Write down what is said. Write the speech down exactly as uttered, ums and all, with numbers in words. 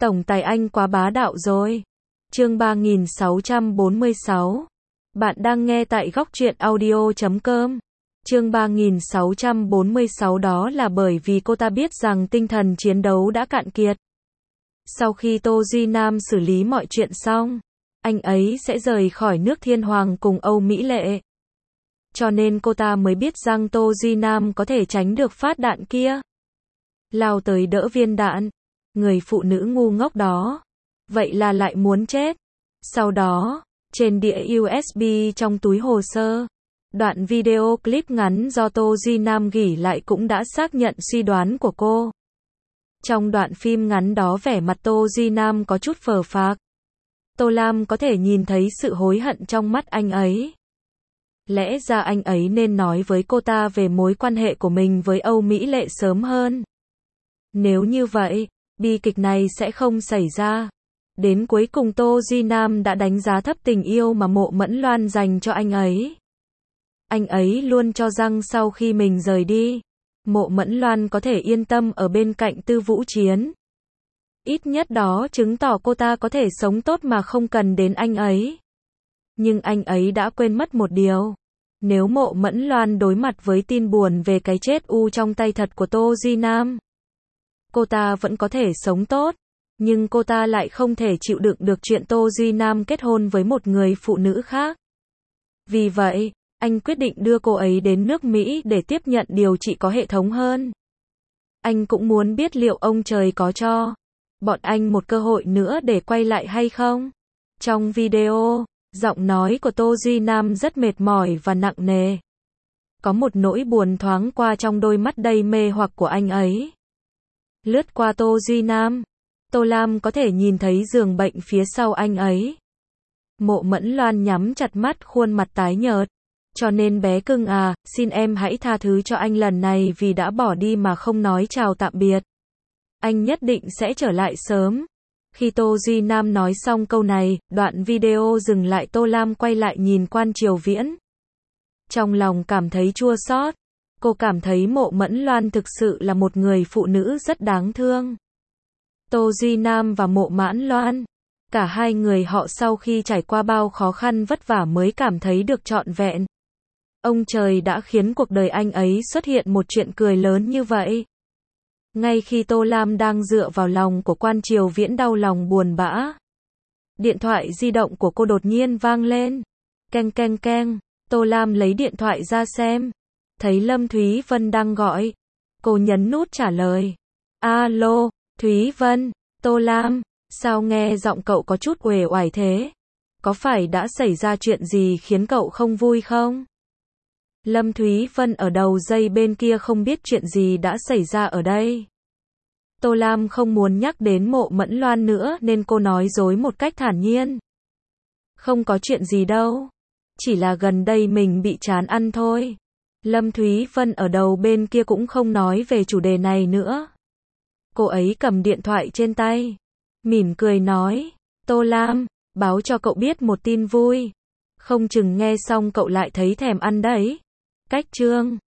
Tổng tài anh quá bá đạo rồi. Chương ba nghìn sáu trăm bốn mươi sáu. Bạn đang nghe tại góc truyện audio chấm com. Chương ba nghìn sáu trăm bốn mươi sáu đó là bởi vì cô ta biết rằng tinh thần chiến đấu đã cạn kiệt. Sau khi Tô Duy Nam xử lý mọi chuyện xong, anh ấy sẽ rời khỏi nước Thiên Hoàng cùng Âu Mỹ Lệ. Cho nên cô ta mới biết rằng Tô Duy Nam có thể tránh được phát đạn kia. Lao tới đỡ viên đạn. Người phụ nữ ngu ngốc đó. Vậy là lại muốn chết. Sau đó, trên đĩa u ét bê trong túi hồ sơ, đoạn video clip ngắn do Tô Duy Nam gỉ lại cũng đã xác nhận suy đoán của cô. Trong đoạn phim ngắn đó vẻ mặt Tô Duy Nam có chút phờ phạc. Tô Lam có thể nhìn thấy sự hối hận trong mắt anh ấy. Lẽ ra anh ấy nên nói với cô ta về mối quan hệ của mình với Âu Mỹ Lệ sớm hơn. Nếu như vậy, bi kịch này sẽ không xảy ra. Đến cuối cùng Tô Duy Nam đã đánh giá thấp tình yêu mà Mộ Mẫn Loan dành cho anh ấy. Anh ấy luôn cho rằng sau khi mình rời đi, Mộ Mẫn Loan có thể yên tâm ở bên cạnh Tư Vũ Chiến. Ít nhất đó chứng tỏ cô ta có thể sống tốt mà không cần đến anh ấy. Nhưng anh ấy đã quên mất một điều. Nếu Mộ Mẫn Loan đối mặt với tin buồn về cái chết u trong tay thật của Tô Duy Nam, cô ta vẫn có thể sống tốt. Nhưng cô ta lại không thể chịu đựng được chuyện Tô Duy Nam kết hôn với một người phụ nữ khác. Vì vậy, anh quyết định đưa cô ấy đến nước Mỹ để tiếp nhận điều trị có hệ thống hơn. Anh cũng muốn biết liệu ông trời có cho bọn anh một cơ hội nữa để quay lại hay không. Trong video, giọng nói của Tô Duy Nam rất mệt mỏi và nặng nề. Có một nỗi buồn thoáng qua trong đôi mắt đầy mê hoặc của anh ấy. Lướt qua Tô Duy Nam, Tô Lam có thể nhìn thấy giường bệnh phía sau anh ấy. Mộ Mẫn Loan nhắm chặt mắt, khuôn mặt tái nhợt. Cho nên bé cưng à, xin em hãy tha thứ cho anh lần này vì đã bỏ đi mà không nói chào tạm biệt. Anh nhất định sẽ trở lại sớm. Khi Tô Duy Nam nói xong câu này, đoạn video dừng lại, Tô Lam quay lại nhìn Quan Triều Viễn. Trong lòng cảm thấy chua xót. Cô cảm thấy Mộ Mẫn Loan thực sự là một người phụ nữ rất đáng thương. Tô Duy Nam và Mộ Mẫn Loan, cả hai người họ sau khi trải qua bao khó khăn vất vả mới cảm thấy được trọn vẹn. Ông trời đã khiến cuộc đời anh ấy xuất hiện một chuyện cười lớn như vậy. Ngay khi Tô Lam đang dựa vào lòng của Quan Triều Viễn đau lòng buồn bã, điện thoại di động của cô đột nhiên vang lên. Keng keng keng, Tô Lam lấy điện thoại ra xem. Thấy Lâm Thúy Vân đang gọi. Cô nhấn nút trả lời. Alo, Thúy Vân, Tô Lam, sao nghe giọng cậu có chút uể oải thế? Có phải đã xảy ra chuyện gì khiến cậu không vui không? Lâm Thúy Vân ở đầu dây bên kia không biết chuyện gì đã xảy ra ở đây. Tô Lam không muốn nhắc đến Mộ Mẫn Loan nữa nên cô nói dối một cách thản nhiên. Không có chuyện gì đâu. Chỉ là gần đây mình bị chán ăn thôi. Lâm Thúy Vân ở đầu bên kia cũng không nói về chủ đề này nữa. Cô ấy cầm điện thoại trên tay, mỉm cười nói, Tô Lam, báo cho cậu biết một tin vui. Không chừng nghe xong cậu lại thấy thèm ăn đấy. Cách chương